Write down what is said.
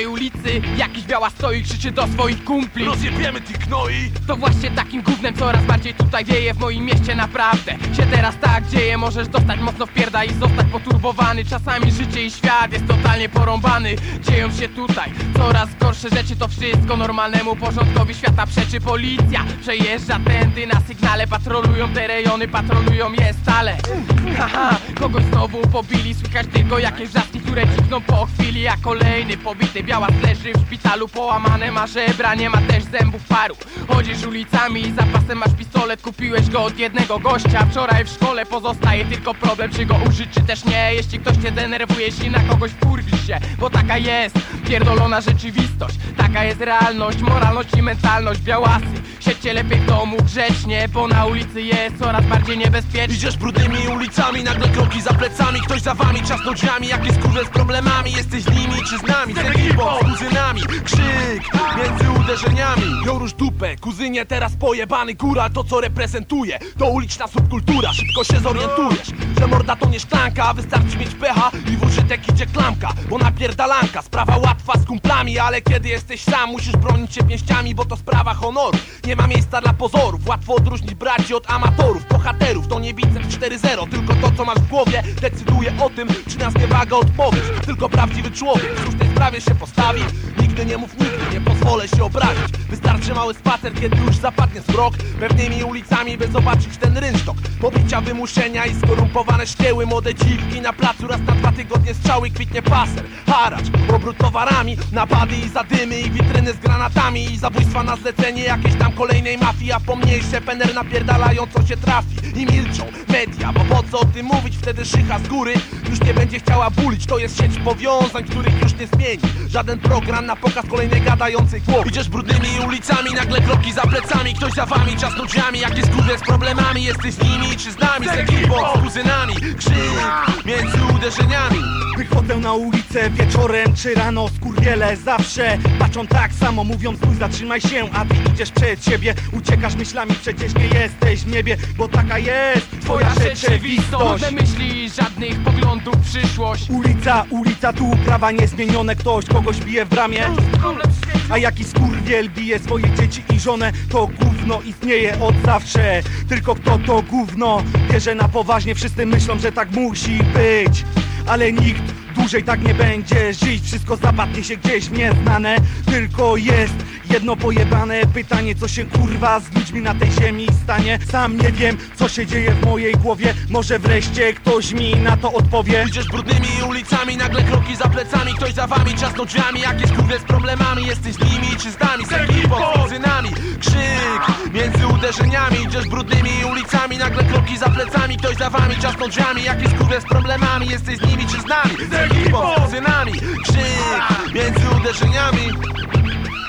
tej ulicy jakiś biała stoi i krzyczy do swoich kumpli: rozjebiemy tych gnoi. To właśnie takim gównem coraz bardziej tutaj wieje w moim mieście. Naprawdę się teraz tak dzieje. Możesz dostać mocno w pierda i zostać poturbowany. Czasami życie i świat jest totalnie porąbany. Dzieją się tutaj coraz gorsze rzeczy. To wszystko normalnemu porządkowi świata przeczy. Policja przejeżdża tędy na sygnale. Patrolują te rejony, patrolują je stale. Haha, kogoś znowu pobili. Słychać tylko jakieś wrzaski, które cikną po chwili. A kolejny pobity białas leży w szpitalu. Połamane ma żebra, nie ma też zębów paru. Chodzisz ulicami i za pasem masz pistolet. Kupiłeś go od jednego gościa wczoraj w szkole. Pozostaje tylko problem, czy go użyć, czy też nie. Jeśli ktoś cię denerwuje, jeśli na kogoś wkurwisz się, bo taka jest pierdolona rzeczywistość. Taka jest realność, moralność i mentalność. Białasy, siedźcie lepiej w domu grzecznie, bo na ulicy jest coraz bardziej niebezpiecznie. Idziesz brudnymi ulicami, nagle kroki za plecami. Ktoś za wami trzasnął drzwiami. Jakie skurwe z problemami? Jesteś z nimi czy z nami? Z ekipą, z kuzynami. Krzyk między uderzeniami. Jorusz dupę, kuzynie teraz pojebany góral. To co reprezentuje to uliczna subkultura. Szybko się zorientujesz, że morda to nie szklanka, a wystarczy mieć pecha i w użytek idzie klamka. Bo napierdalanka, sprawa łatwa z kumplami. Ale kiedy jesteś sam, musisz bronić się pięściami, bo to sprawa honoru. Nie ma miejsca dla pozorów. Łatwo odróżnić braci od amatorów. Bohaterów to nie biceps 4-0. Tylko to co masz w głowie decyduje o tym, czy na zniewagę odpowiesz. Tylko prawdziwy człowiek w słusznej sprawie się postawi. Nigdy nie mów nigdy, nie pozwolę się obrazić. Wystarczy mały spacer, kiedy już zapadnie zmrok. Pewnymi ulicami, by zobaczyć ten rynsztok. Pobicia, wymuszenia i skorumpowane szkieły. Młode dziwki na placu, raz na 2 tygodnie strzały. Kwitnie paser, haracz, obrót towarami. Napady i zadymy i witryny z granatami. I zabójstwa na zlecenie jakiejś tam kolejnej mafii. A pomniejsze pener napierdalają co się trafi. I milczą media, bo po co o tym mówić? Wtedy szycha z góry już nie będzie chciała bulić. To jest sieć powiązań, których już nie zmieni żaden program na pokaz kolejnej gadającej głowy. Idziesz brudnymi ulicami, nagle kroki za plecami. Ktoś za wami trzasnął drzwiami. Jakie skórze z problemami? Jesteś z nimi czy z nami? Z ekipą, z kuzynami. Krzyk między uderzeniami. Wychodzę na ulicę wieczorem czy rano. Skurwiele zawsze patrzą tak samo. Mówią stój, zatrzymaj się, a ty idziesz przed siebie. Uciekasz myślami, przecież nie jesteś w niebie. Bo taka jest twoja rzeczywistość. Żadne myśli, żadnych poglądów, przyszłość. Ulica, tu prawa niezmienione. Ktoś kogoś bije w bramie, a jaki skurwiel bije swoje dzieci i żonę. To gówno istnieje od zawsze. Tylko kto to gówno bierze na poważnie. Wszyscy myślą, że tak musi być, ale nikt dłużej tak nie będzie żyć. Wszystko zapadnie się gdzieś w nieznane. Tylko jest jedno pojebane pytanie: co się kurwa z ludźmi na tej ziemi stanie? Sam nie wiem, co się dzieje w mojej głowie. Może wreszcie ktoś mi na to odpowie. Idziesz brudnymi ulicami, nagle kroki za plecami. Ktoś za wami trzasnął drzwiami. Jakie skórze z problemami? Jesteś z nimi czy z nami? Z ekipą, z kuzynami. Krzyk między uderzeniami. Idziesz brudnymi ulicami, nagle kroki za plecami. Ktoś za wami trzasnął drzwiami. Jakie skórze z problemami? Jesteś z nimi czy z nami? Z ekipą, z kuzynami. Krzyk między uderzeniami.